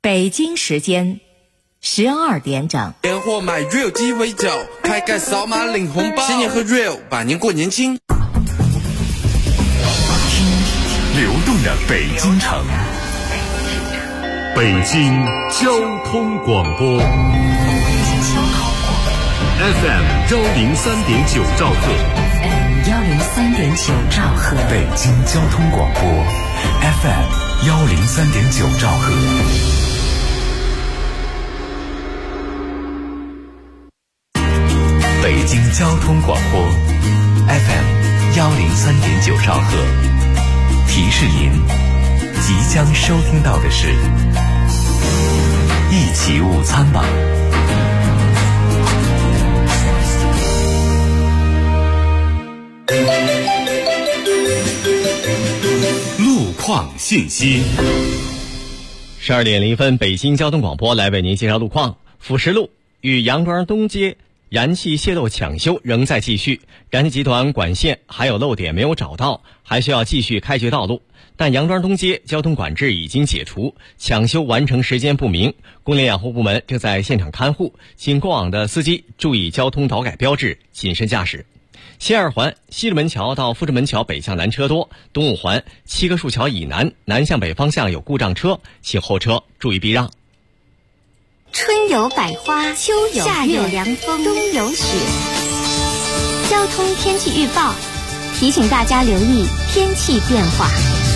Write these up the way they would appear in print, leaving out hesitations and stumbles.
北京时间12点整。 年货买 real 鸡尾酒，开盖扫码领红包，新年喝 real， 百年过年轻。 流动的北京城，北京交通广播 FM 103.9兆赫 103.9兆赫， 北京交通广播 FM 103.9兆赫。北京交通广播 FM 103.9兆赫。提示您，即将收听到的是一起午餐吧。路况信息。 12点0分，北京交通广播来为您介绍路况。辅石路与杨庄东街燃气泄漏抢修仍在继续，燃气集团管线还有漏点没有找到，还需要继续开掘道路。但杨庄东街交通管制已经解除，抢修完成时间不明，供电养护部门正在现场看护，请过往的司机注意交通导改标志，谨慎驾驶。西二环西直门桥到富直门桥北向南车多，东五环七棵树桥以南南向北方向有故障车，请后车注意避让。 春有百花，秋有夏有凉风，冬有雪。交通天气预报提醒大家留意天气变化。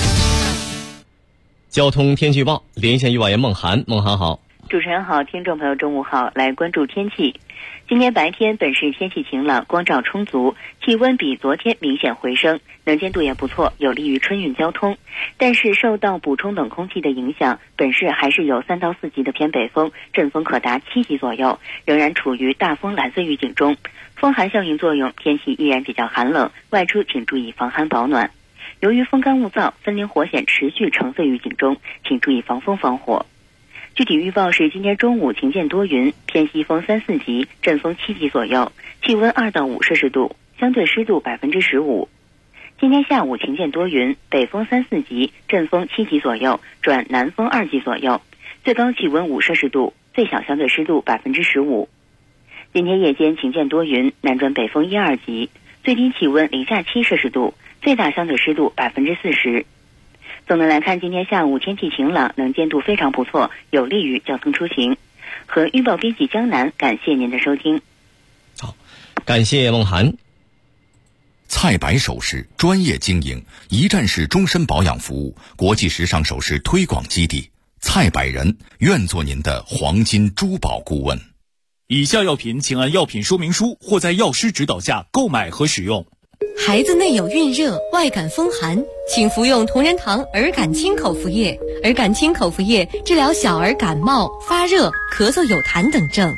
交通天气预报，连线预报员孟涵。孟涵好。 主持人好，听众朋友中午好，来关注天气。今天白天本市天气晴朗，光照充足，气温比昨天明显回升，能见度也不错，有利于春运交通。但是受到补充冷空气的影响，本市还是有3到4级的偏北风，阵风可达7级左右，仍然处于大风蓝色预警中。风寒效应作用，天气依然比较寒冷，外出请注意防寒保暖。由于风干物燥，森林火险持续橙色预警中，请注意防风防火。具体预报是今天中午晴间多云，偏西风3、4级，阵风7级左右，气温2到5摄氏度，相对湿度15%。今天下午晴间多云，北风3、4级，阵风7级左右，转南风2级左右，最高气温5摄氏度，最小相对湿度15%。今天夜间晴间多云，南转北风1、2级，最低气温零下7摄氏度，最大相对湿度40%。总的来看，今天下午天气晴朗，能见度非常不错，有利于交通出行。和预报编辑江南，感谢您的收听。 好，感谢孟涵。 菜百首饰专业经营，一站式终身保养服务，国际时尚首饰推广基地，菜百人愿做您的黄金珠宝顾问。 以下药品请按药品说明书或在药师指导下购买和使用。 孩子内有孕热、外感风寒，请服用同仁堂儿感清口服液。儿感清口服液治疗小儿感冒、发热、咳嗽有痰等症。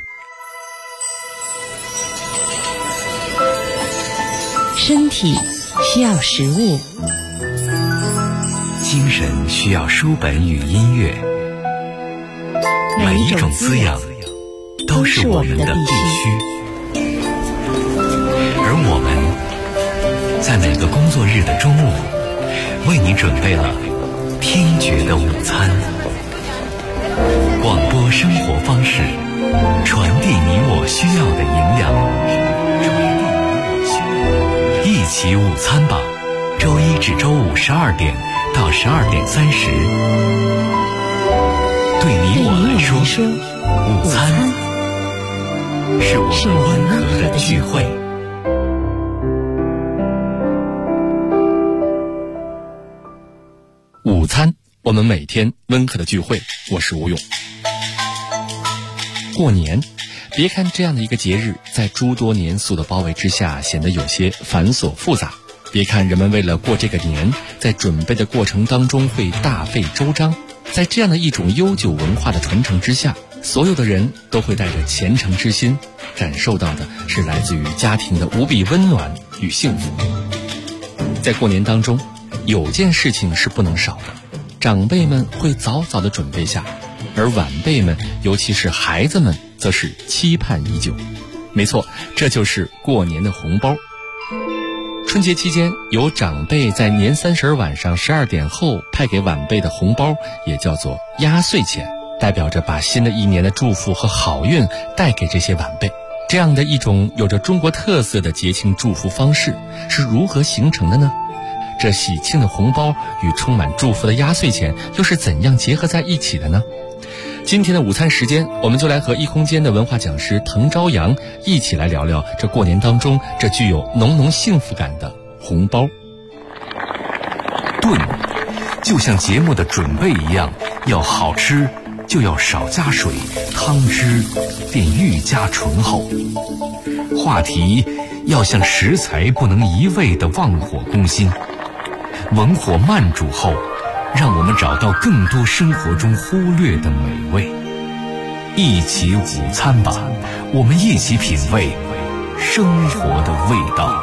身体需要食物， 精神需要书本与音乐，每一种滋养都是我们的必须。而我们在每个工作日的中午，为你准备了听觉的午餐。广播生活方式，传递你我需要的营养。一起午餐吧，周一至周五12点到12点30。对你我来说，午餐是我们温和的聚会。 午餐，我们每天温和的聚会。我是吴勇。过年，别看这样的一个节日在诸多年俗的包围之下显得有些繁琐复杂，别看人们为了过这个年，在准备的过程当中会大费周章，在这样的一种悠久文化的传承之下，所有的人都会带着虔诚之心，感受到的是来自于家庭的无比温暖与幸福。在过年当中，有件事情是不能少的，长辈们会早早的准备下，而晚辈们，尤其是孩子们，则是期盼已久。没错，这就是过年的红包。春节期间，有长辈在年30晚上12点后派给晚辈的红包，也叫做压岁钱， 代表着把新的一年的祝福和好运带给这些晚辈。这样的一种有着中国特色的节庆祝福方式是如何形成的呢？这喜庆的红包与充满祝福的压岁钱又是怎样结合在一起的呢？今天的午餐时间，我们就来和一空间的文化讲师滕朝阳一起来聊聊这过年当中这具有浓浓幸福感的红包。 炖就像节目的准备一样，要好吃就要少加水，汤汁便愈加醇厚。话题要像食材不能一味地忘火攻心，文火慢煮后，让我们找到更多生活中忽略的美味。一起午餐吧，我们一起品味生活的味道。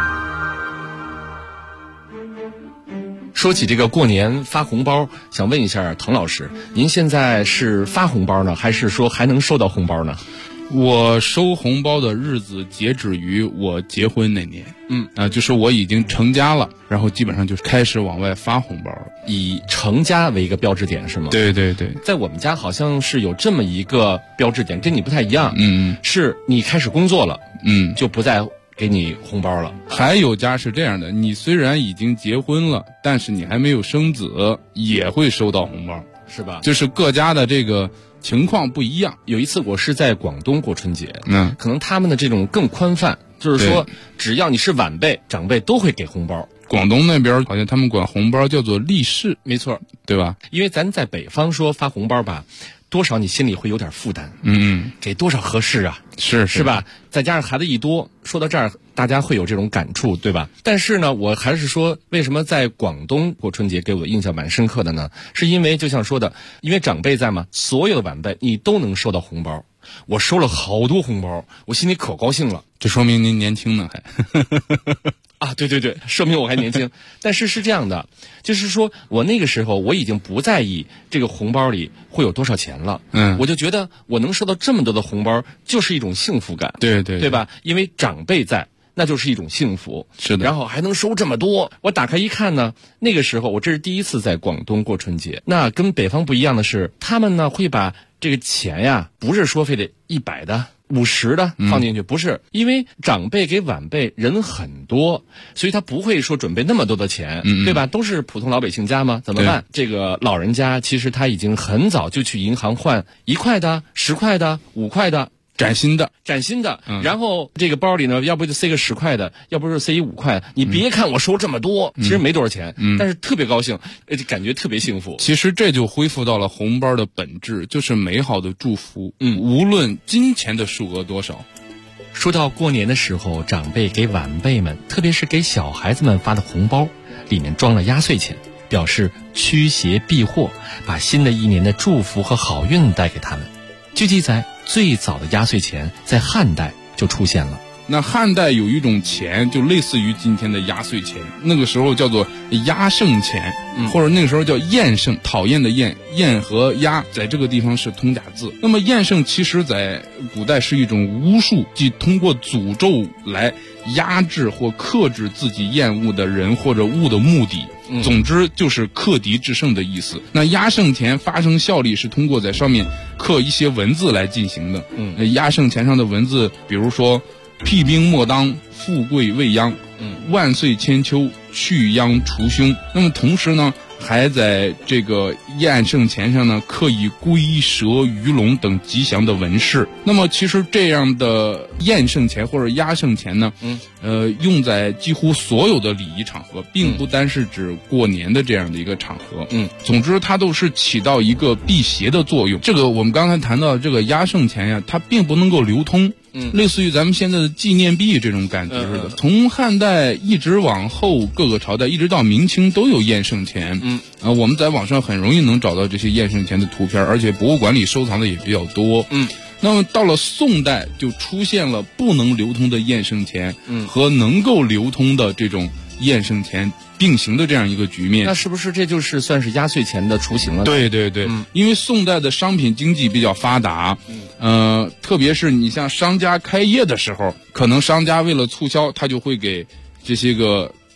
说起这个过年发红包，想问一下滕老师，您现在是发红包呢，还是说还能收到红包呢？ 我收红包的日子截止于我结婚那年，就是我已经成家了，然后基本上就开始往外发红包了， 以成家为一个标志点是吗？ 对对对， 在我们家好像是有这么一个标志点，跟你不太一样，是你开始工作了，就不再给你红包了。 还有家是这样的，你虽然已经结婚了，但是你还没有生子，也会收到红包， 是吧？ 就是各家的这个情况不一样。 有一次我是在广东过春节，可能他们的这种更宽泛，就是说只要你是晚辈长辈都会给红包。 广东那边好像他们管红包叫做利是， 没错， 对吧？ 因为咱在北方说发红包吧，多少你心里会有点负担，给多少合适啊？是吧？再加上孩子一多，说到这儿大家会有这种感触，对吧？但是呢，我还是说，为什么在广东过春节给我印象蛮深刻的呢？是因为就像说的，因为长辈在嘛，所有的晚辈你都能收到红包。我收了好多红包，我心里可高兴了。 这说明您年轻呢，还啊，对对对，说明我还年轻。但是是这样的，就是说我那个时候我已经不在意这个红包里会有多少钱了，我就觉得我能收到这么多的红包就是一种幸福感，对吧？因为长辈在，那就是一种幸福， 是的。 然后还能收这么多，我打开一看呢，那个时候我这是第一次在广东过春节。那跟北方不一样的是，他们呢会把这个钱呀，不是说非得100的、50的放进去，不是，因为长辈给晚辈人很多，所以他不会说准备那么多的钱，对吧？都是普通老百姓家嘛，怎么办？这个老人家其实他已经很早就去银行换1块的、10块的、5块的。 崭新的， 然后这个包里呢，要不就塞个10块的，要不就塞一5块的。你别看我收这么多，其实没多少钱，但是特别高兴，感觉特别幸福。 其实这就恢复到了红包的本质，就是美好的祝福，无论金钱的数额多少。 说到过年的时候，长辈给晚辈们，特别是给小孩子们发的红包，里面装了压岁钱，表示驱邪避祸，把新的一年的祝福和好运带给他们。据记载，最早的压岁钱在汉代就出现了。 那汉代有一种钱，就类似于今天的压岁钱，那个时候叫做压胜钱，或者那个时候叫厌胜，讨厌的厌，厌和压在这个地方是通假字。那么厌胜其实在古代是一种巫术，即通过诅咒来压制或克制自己厌恶的人或者物的目的。总之就是克敌制胜的意思。那压胜钱发生效力是通过在上面刻一些文字来进行的。压胜钱上的文字，比如说辟兵莫当，富贵未央，万岁千秋，去殃除凶。那么同时呢，还在这个压胜钱上呢刻以龟蛇鱼龙等吉祥的纹饰。那么其实这样的压胜钱或者压胜钱呢，用在几乎所有的礼仪场合，并不单是指过年的这样的一个场合。总之它都是起到一个辟邪的作用。这个我们刚才谈到这个压胜钱呀，它并不能够流通。类似于咱们现在的纪念币这种感觉似的。从汉代一直往后各个朝代，一直到明清都有验胜钱。我们在网上很容易能找到这些验胜钱的图片，而且博物馆里收藏的也比较多。那么到了宋代，就出现了不能流通的验胜钱和能够流通的这种验胜钱并行的这样一个局面。 那是不是这就是算是压岁钱的雏形了？ 对对对，因为宋代的商品经济比较发达，特别是你像商家开业的时候，可能商家为了促销，他就会给这些个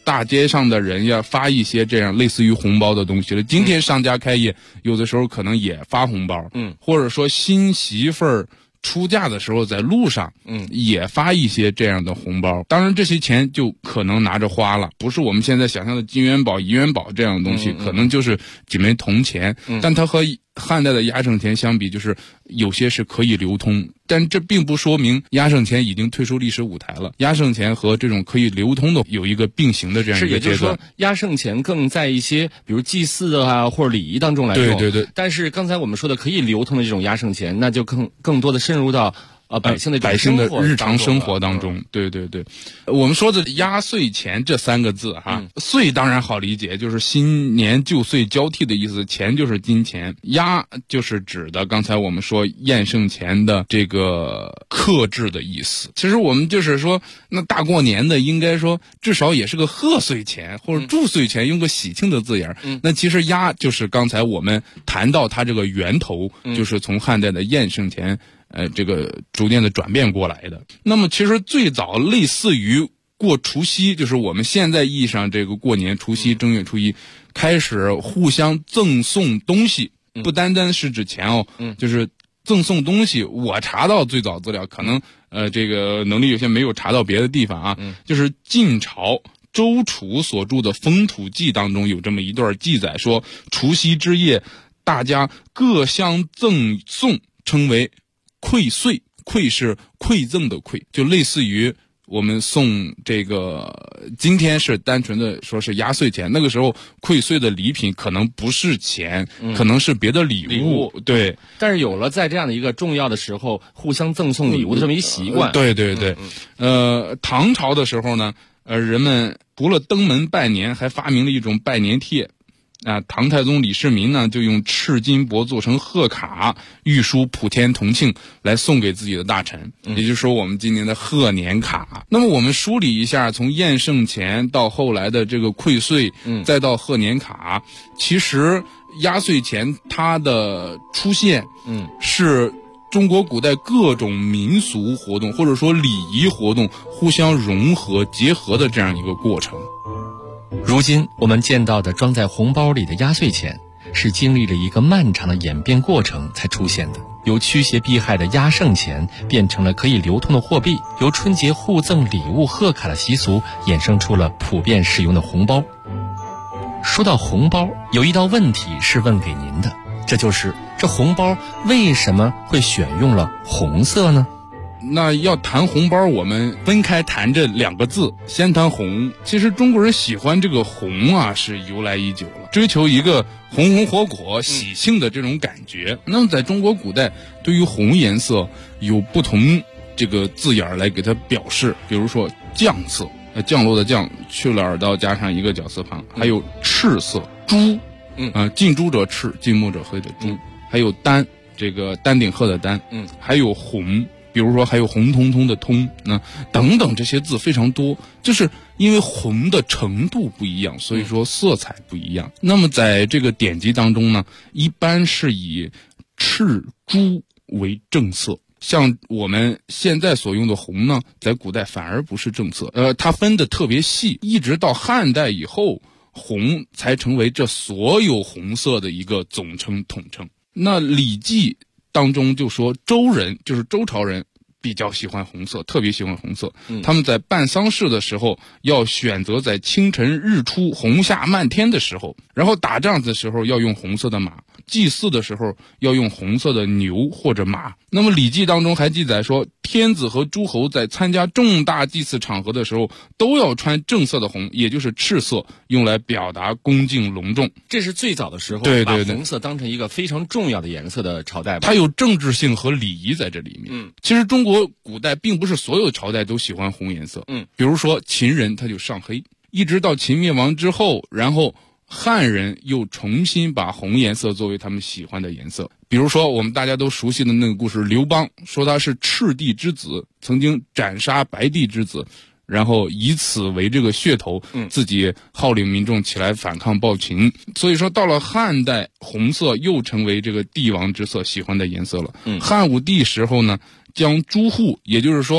大街上的人呀发一些这样类似于红包的东西了。今天商家开业，有的时候可能也发红包，或者说新媳妇儿出嫁的时候在路上，也发一些这样的红包。当然这些钱就可能拿着花了，不是我们现在想象的金元宝、银元宝这样的东西，可能就是几枚铜钱，但它和汉代的压胜钱相比，就是有些是可以流通，但这并不说明压胜钱已经退出历史舞台了。压胜钱和这种可以流通的有一个并行的这样一个阶段。 也就是说，压胜钱更在一些比如祭祀啊或者礼仪当中来用。 对。 但是刚才我们说的可以流通的这种压胜钱，那就更多的深入到百姓的日常生活当中。对，我们说的压岁钱这3个字哈，岁当然好理解，就是新年旧岁交替的意思，钱就是金钱，压就是指的刚才我们说验圣钱的这个克制的意思。其实我们就是说，那大过年的应该说至少也是个贺岁钱或者祝岁钱，用个喜庆的字眼。那其实压就是刚才我们谈到它这个源头，就是从汉代的验圣钱这个逐渐的转变过来的。那么其实最早类似于过除夕，就是我们现在意义上这个过年除夕正月初一开始互相赠送东西，不单单是指钱哦，就是赠送东西。我查到最早资料，可能这个能力有些没有查到别的地方啊，就是晋朝周楚所著的《风土记》当中有这么一段记载，说除夕之夜大家各相赠送，称为馈岁，馈是馈赠的馈，就类似于我们送这个，今天是单纯的说是压岁钱，那个时候馈岁的礼品可能不是钱，可能是别的礼物。对， 但是有了在这样的一个重要的时候互相赠送礼物的这么一习惯。 对。唐朝的时候呢，人们除了登门拜年，还发明了一种拜年帖。唐太宗李世民呢，就用赤金箔做成贺卡，御书普天同庆来送给自己的大臣，也就是说我们今年的贺年卡。那么我们梳理一下，从验圣钱到后来的这个馈岁，再到贺年卡，其实压岁钱它的出现，是中国古代各种民俗活动或者说礼仪活动互相融合结合的这样一个过程。 如今我们见到的装在红包里的压岁钱，是经历了一个漫长的演变过程才出现的。由驱邪避害的压胜钱变成了可以流通的货币，由春节互赠礼物贺卡的习俗衍生出了普遍使用的红包。说到红包，有一道问题是问给您的，这就是这红包为什么会选用了红色呢？ 那要谈红包，我们分开谈这2个字，先谈红。其实中国人喜欢这个红啊，是由来已久了，追求一个红红火火喜庆的这种感觉。那么在中国古代，对于红颜色有不同这个字眼来给它表示，比如说绛色，降落的降去了耳刀加上一个绞丝旁，还有赤色，朱，近朱者赤，近墨者黑的朱，还有丹，这个丹顶鹤的丹，还有红。比如说还有红彤彤的通，等等这些字非常多，就是因为红的程度不一样，所以说色彩不一样。那么在这个典籍当中呢，一般是以赤朱为正色，像我们现在所用的红呢，在古代反而不是正色，它分得特别细，一直到汉代以后，红才成为这所有红色的一个总称统称。那《礼记》当中就说周人，就是周朝人比较喜欢红色，特别喜欢红色。他们在办丧事的时候要选择在清晨日出红霞漫天的时候，然后打仗的时候要用红色的马，祭祀的时候要用红色的牛或者马。那么《礼记》当中还记载说，天子和诸侯在参加重大祭祀场合的时候都要穿正色的红，也就是赤色，用来表达恭敬隆重。 这是最早的时候把红色当成一个非常重要的颜色的朝代吧， 它有政治性和礼仪在这里面。其实中国古代并不是所有朝代都喜欢红颜色，比如说秦人他就上黑，一直到秦灭亡之后，然后汉人又重新把红颜色作为他们喜欢的颜色。比如说我们大家都熟悉的那个故事，刘邦说他是赤帝之子，曾经斩杀白帝之子，然后以此为这个噱头，自己号令民众起来反抗暴秦。所以说到了汉代，红色又成为这个帝王之色，喜欢的颜色了。汉武帝时候呢，将朱户，也就是说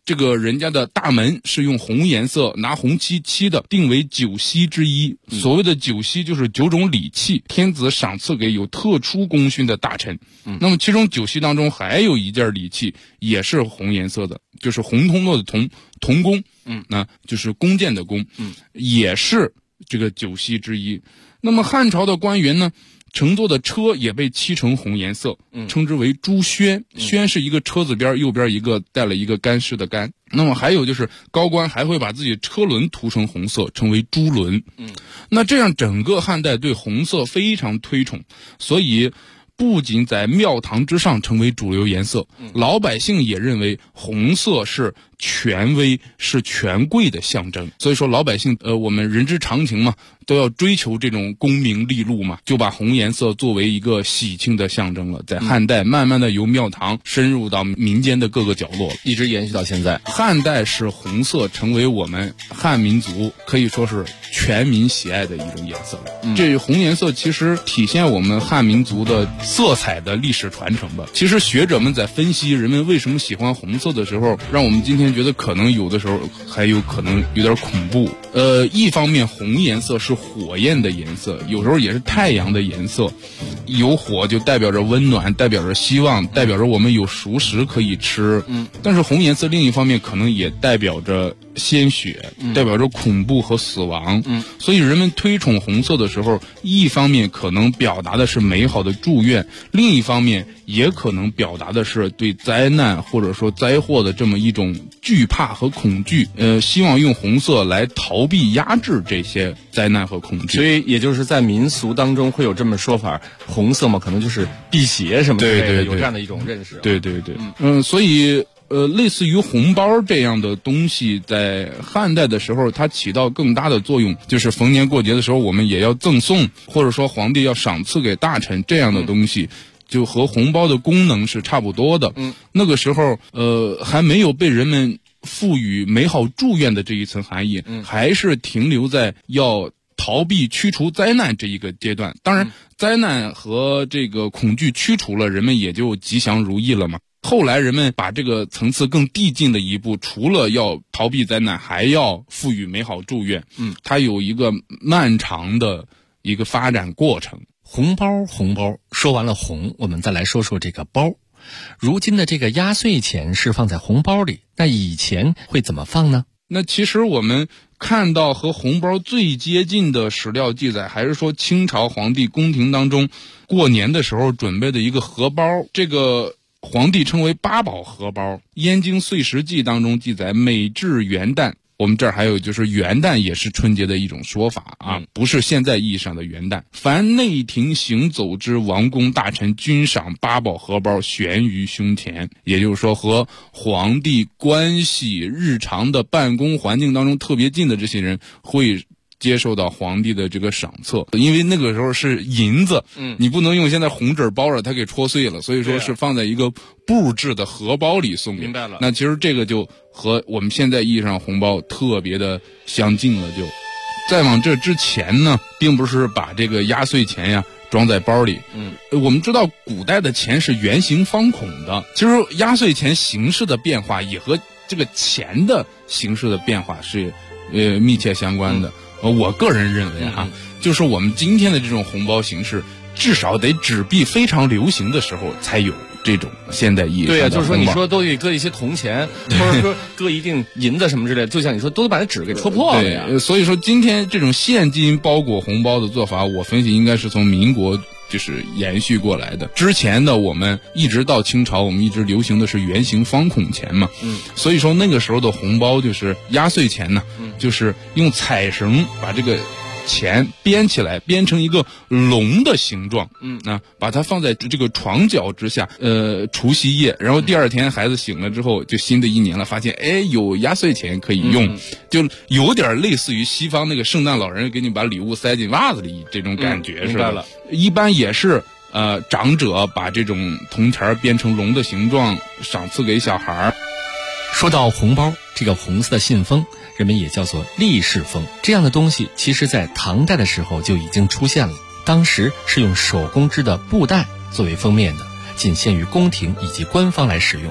这个人家的大门是用红颜色拿红漆漆的，定为9锡之一。所谓的9锡就是9种礼器，天子赏赐给有特殊功勋的大臣。那么其中9锡当中还有一件礼器也是红颜色的，就是红铜络的铜弓，那就是弓箭的弓，也是这个9锡之一。那么汉朝的官员呢，乘坐的车也被漆成红颜色，称之为朱轩。轩是一个车字边，右边一个带了一个干湿的干。那么还有就是高官还会把自己车轮涂成红色，称为朱轮。那这样整个汉代对红色非常推崇，所以不仅在庙堂之上成为主流颜色，老百姓也认为红色是权威，是权贵的象征。所以说老百姓我们人之常情嘛，都要追求这种功名利禄嘛，就把红颜色作为一个喜庆的象征了。在汉代慢慢的由庙堂深入到民间的各个角落， 一直延续到现在。 汉代使红色成为我们汉民族可以说是全民喜爱的一种颜色。这红颜色其实体现我们汉民族的色彩的历史传承吧。其实学者们在分析人们为什么喜欢红色的时候，让我们今天觉得可能有的时候还有可能有点恐怖。一方面红颜色是火焰的颜色，有时候也是太阳的颜色，有火就代表着温暖，代表着希望，代表着我们有熟食可以吃。但是红颜色另一方面可能也代表着鲜血，代表着恐怖和死亡。所以人们推崇红色的时候，一方面可能表达的是美好的祝愿，另一方面也可能表达的是对灾难或者说灾祸的这么一种惧怕和恐惧。希望用红色来逃避压制这些灾难和恐惧。 所以也就是在民俗当中会有这么说法，红色嘛可能就是辟邪什么之类的，有这样的一种认识。 对，所以类似于红包这样的东西，在汉代的时候它起到更大的作用，就是逢年过节的时候我们也要赠送，或者说皇帝要赏赐给大臣这样的东西，就和红包的功能是差不多的。那个时候还没有被人们赋予美好祝愿的这一层含义，还是停留在要逃避驱除灾难这一个阶段。当然灾难和这个恐惧驱除了，人们也就吉祥如意了嘛。后来人们把这个层次更递进的一步，除了要逃避灾难，还要赋予美好祝愿。它有一个漫长的一个发展过程。 红包，说完了红，我们再来说说这个包。如今的这个压岁钱是放在红包里，那以前会怎么放呢？ 那其实我们看到和红包最接近的史料记载，还是说清朝皇帝宫廷当中过年的时候准备的一个荷包，这个皇帝称为八宝荷包。《燕京岁时记》当中记载，每至元旦，我们这儿还有就是元旦也是春节的一种说法啊，不是现在意义上的元旦。凡内廷行走之王公大臣，均赏八宝荷包悬于胸前。也就是说，和皇帝关系日常的办公环境当中特别近的这些人会接受到皇帝的这个赏册，因为那个时候是银子，你不能用现在红纸包着它给戳碎了，所以说是放在一个布制的荷包里送。 明白了。 那其实这个就和我们现在意义上红包特别的相近了。就再往这之前呢，并不是把这个压岁钱呀装在包里。我们知道古代的钱是圆形方孔的，其实压岁钱形式的变化也和这个钱的形式的变化是密切相关的。我个人认为就是我们今天的这种红包形式，至少得纸币非常流行的时候才有这种现代意义上的红包。 对就是说你说都得搁一些铜钱，或者说搁一定银子什么之类的，就像你说都把那纸给戳破了呀。 所以说今天这种现金包裹红包的做法，我分析应该是从民国就是延续过来的。之前的我们一直到清朝，我们一直流行的是圆形方孔钱嘛。所以说那个时候的红包就是压岁钱呢，就是用彩绳把这个钱编起来，编成一个龙的形状。把它放在这个床脚之下，除夕夜，然后第二天孩子醒了之后，就新的一年了，发现有压岁钱可以用，就有点类似于西方那个圣诞老人给你把礼物塞进袜子里这种感觉，是吧？一般也是长者把这种铜钱编成龙的形状，赏赐给小孩。 说到红包，这个红色的信封人们也叫做立式封，这样的东西其实在唐代的时候就已经出现了。当时是用手工织的布袋作为封面的，仅限于宫廷以及官方来使用。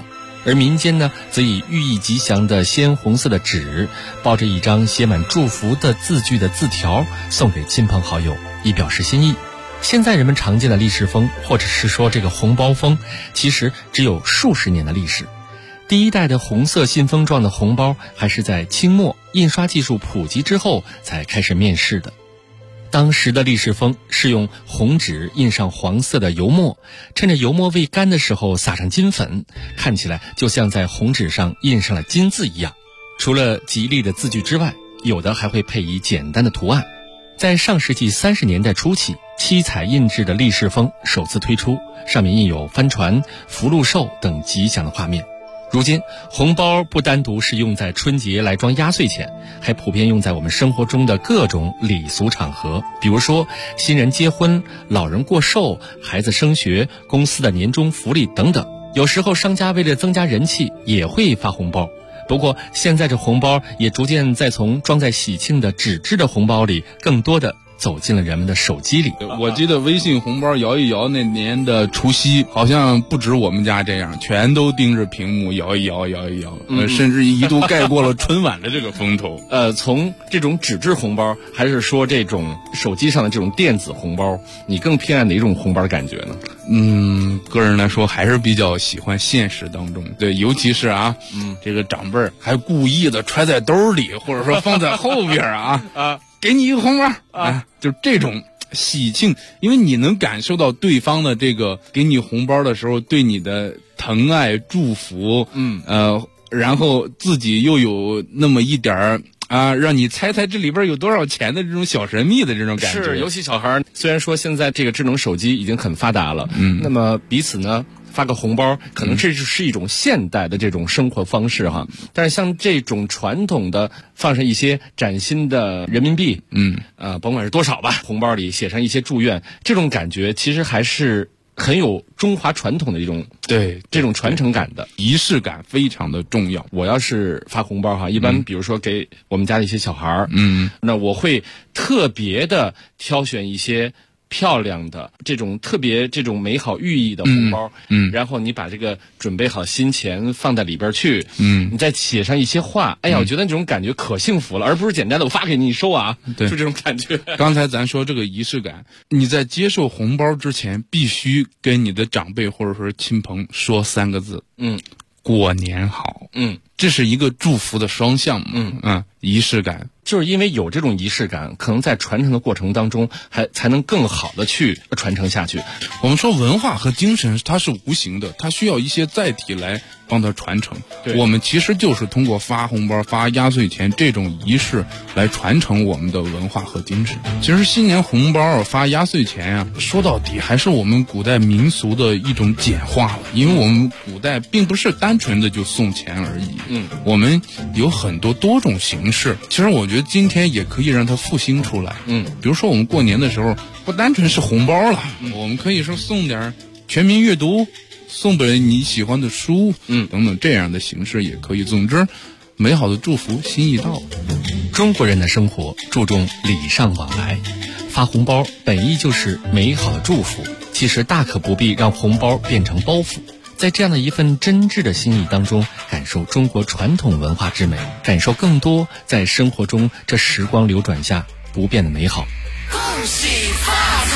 而民间呢，则以寓意吉祥的鲜红色的纸，包着一张写满祝福的字句的字条，送给亲朋好友，以表示心意。现在人们常见的利是封，或者是说这个红包封，其实只有数十年的历史。第一代的红色信封状的红包，还是在清末印刷技术普及之后才开始面世的。当时的利是封是用红纸印上黄色的油墨，趁着油墨未干的时候撒上金粉，看起来就像在红纸上印上了金字一样。除了吉利的字句之外，有的还会配以简单的图案。在上世纪30年代初期，七彩印制的利是封首次推出，上面印有帆船、福禄寿等吉祥的画面。如今，红包不单独是用在春节来装压岁钱，还普遍用在我们生活中的各种礼俗场合，比如说新人结婚、老人过寿、孩子升学、公司的年终福利等等。有时候商家为了增加人气，也会发红包。不过现在这红包也逐渐在从装在喜庆的纸质的红包里，更多的走进了人们的手机里。 我记得微信红包摇一摇那年的除夕，好像不止我们家这样，全都盯着屏幕摇一摇，甚至一度盖过了春晚的这个风头。 从这种纸质红包，还是说这种手机上的这种电子红包，你更偏爱哪种红包的感觉呢？ 个人来说还是比较喜欢现实当中，对，尤其是这个长辈还故意的揣在兜里，或者说放在后边给你一个红包就这种喜庆，因为你能感受到对方的这个给你红包的时候对你的疼爱祝福，然后自己又有那么一点儿让你猜猜这里边有多少钱的这种小神秘的这种感觉。 是，尤其小孩虽然说现在这个智能手机已经很发达了，那么彼此呢发个红包，可能这是一种现代的这种生活方式哈。但是像这种传统的放上一些崭新的人民币，甭管是多少吧，红包里写上一些祝愿，这种感觉其实还是很有中华传统的一种这种传承感的， 仪式感非常的重要。 我要是发红包哈，一般比如说给我们家的一些小孩那我会特别的挑选一些漂亮的这种特别这种美好寓意的红包，然后你把这个准备好新钱放在里边去，你再写上一些话，哎呀，我觉得这种感觉可幸福了，而不是简单的我发给你收对， 就这种感觉。 刚才咱说这个仪式感，你在接受红包之前，必须跟你的长辈或者说亲朋说3个字，过年好，这是一个祝福的双向嘛，仪式感。 就是因为有这种仪式感，可能在传承的过程当中才能更好的去传承下去。 我们说文化和精神它是无形的，它需要一些载体来帮它传承。我们其实就是通过发红包、发压岁钱这种仪式来传承我们的文化和精神。其实新年红包、发压岁钱说到底还是我们古代民俗的一种简化了，因为我们古代并不是单纯的就送钱而已，我们有很多多种形式。其实我觉得今天也可以让它复兴出来，比如说我们过年的时候不单纯是红包了，我们可以说送点全民阅读，送本你喜欢的书，等等这样的形式也可以。总之，美好的祝福心意到。 中国人的生活注重礼尚往来，发红包本意就是美好的祝福，其实大可不必让红包变成包袱。在这样的一份真挚的心意当中，感受中国传统文化之美，感受更多在生活中这时光流转下不变的美好。 恭喜发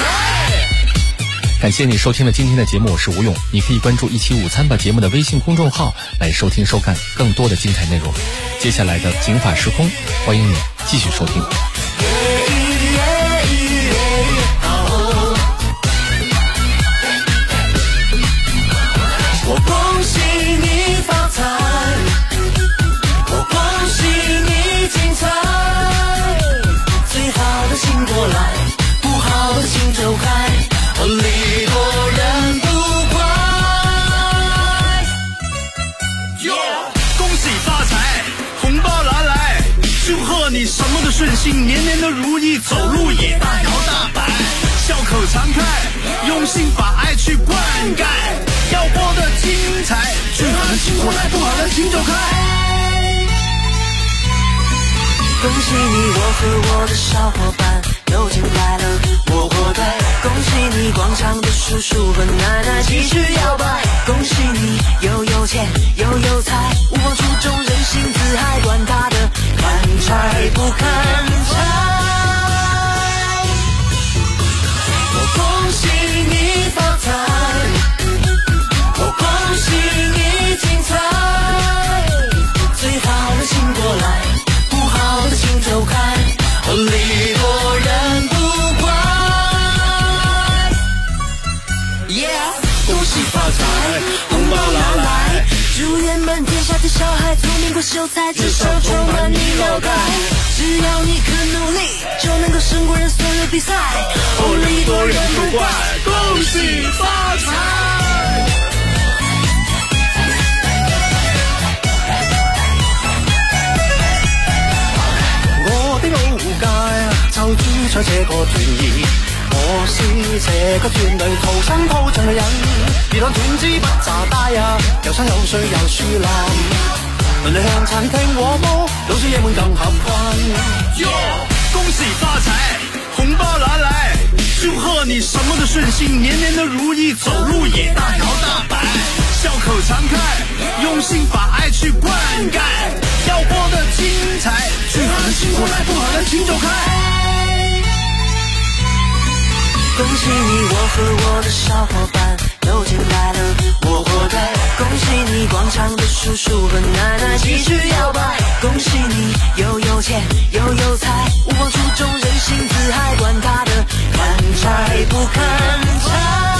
财！ 感谢你收听了今天的节目，我是吴勇。你可以关注175午餐吧节目的微信公众号来收听收看更多的精彩内容。接下来的警法时空，欢迎你继续收听。 我恭喜你发财，我恭喜你精彩，最好的请过来，不好的请走开，礼多人不怪。恭喜发财，红包拿来，祝贺你什么都顺心，年年都如意，走路也大摇大摆，笑口常开，用心把爱去灌溉，要过得精彩，最好的请过来，不好的请走开。恭喜你，我和我的小伙伴又进来了，我活该。恭喜你，广场的叔叔和奶奶继续摇摆。恭喜你又有钱又有财，无忘初衷人性自嗨，管他的看财不看财。我恭喜你发财，我恭喜你精彩，最好的请过来，不好的请走开，礼多人不怪。恭喜发财，红包拿来，祝愿满天下的小孩聪明过秀才，至少充满你脑袋。只要你肯努力，就能够胜过人所有比赛。礼多人不怪，恭喜发财。我的老街就住在這個團兒，我是這個團裏土生土長嘅人，而當團支不炸帶啊，又山又水又樹林，鄰里向餐廳和睦，老少爺們更合群。 恭喜發財，紅包拿來，祝賀你什麼都順心，年年都如意，走路也大搖大擺，笑口常開，用心把愛去灌溉，要活得精彩，最好的請過來，不好的請走開。 恭喜你，我和我的小伙伴都進來了，我活該。恭喜你，廣場的叔叔和奶奶繼續搖擺。恭喜你，又有錢又有財，無忘初衷人性自嗨，管他的看財不看財。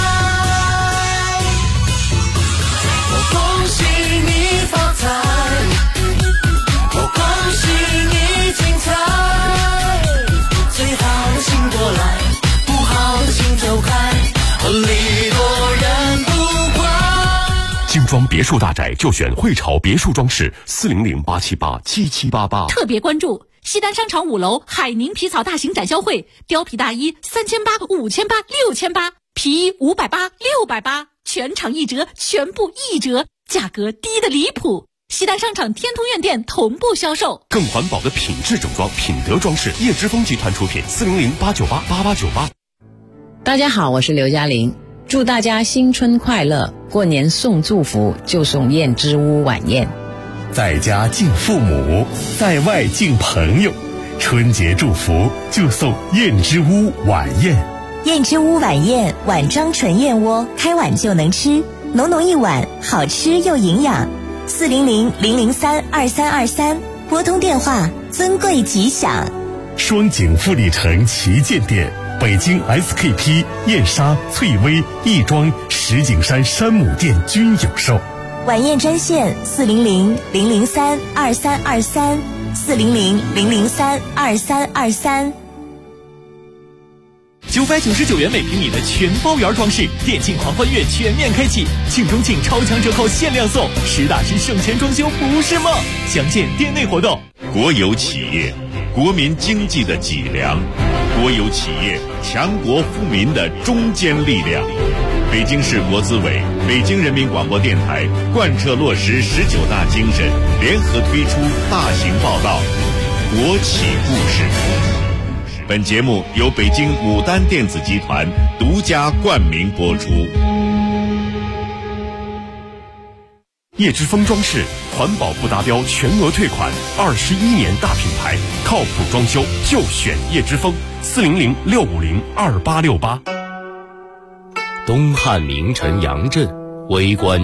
我恭喜你發財，我恭喜你精彩，最好的請過來，不好的請走開，禮多人不怪。 精裝別墅大宅就選匯潮別墅裝飾400-878-7788。 特別關注西單商場5樓海寧皮草大型展銷會，貂皮大衣3800、5800、6800，皮衣580、680，全場一折，全部一折，價格低得離譜。西單商場天通苑店同步銷售。 更環保的品質整裝，品德裝飾，葉之峰集團出品，400-898-8898。 大家好，我是劉嘉玲，祝大家新春快樂！過年送祝福就送燕之屋晚宴， 在家敬父母，在外敬朋友，春節祝福就送燕之屋晚宴。 燕之屋晚宴，碗裝纯燕窩，開碗就能吃，濃濃一碗，好吃又營養。400-003-2323，撥通電話，尊貴吉祥。 雙井富力城旗艦店，北京 SKP、燕莎、翠微、亦莊、石景山山姆店均有售。 晚宴專線400-003-2323 400-003-2323。 999元每平米的全包圆装饰，电竞狂欢月全面开启，庆中庆超强折扣限量送，实打实省钱装修不是梦。详见店内活动。 国有企业，国民经济的脊梁；国有企业，强国富民的中坚力量。北京市国资委、北京人民广播电台贯彻落实19大精神，联合推出大型报道《国企故事》。本节目由北京牡丹电子集团独家冠名播出。 叶之峰装饰，环保不达标全额退款，21年大品牌，靠谱裝修就选叶之峰，400-650-2868。 东汉名臣杨震，为官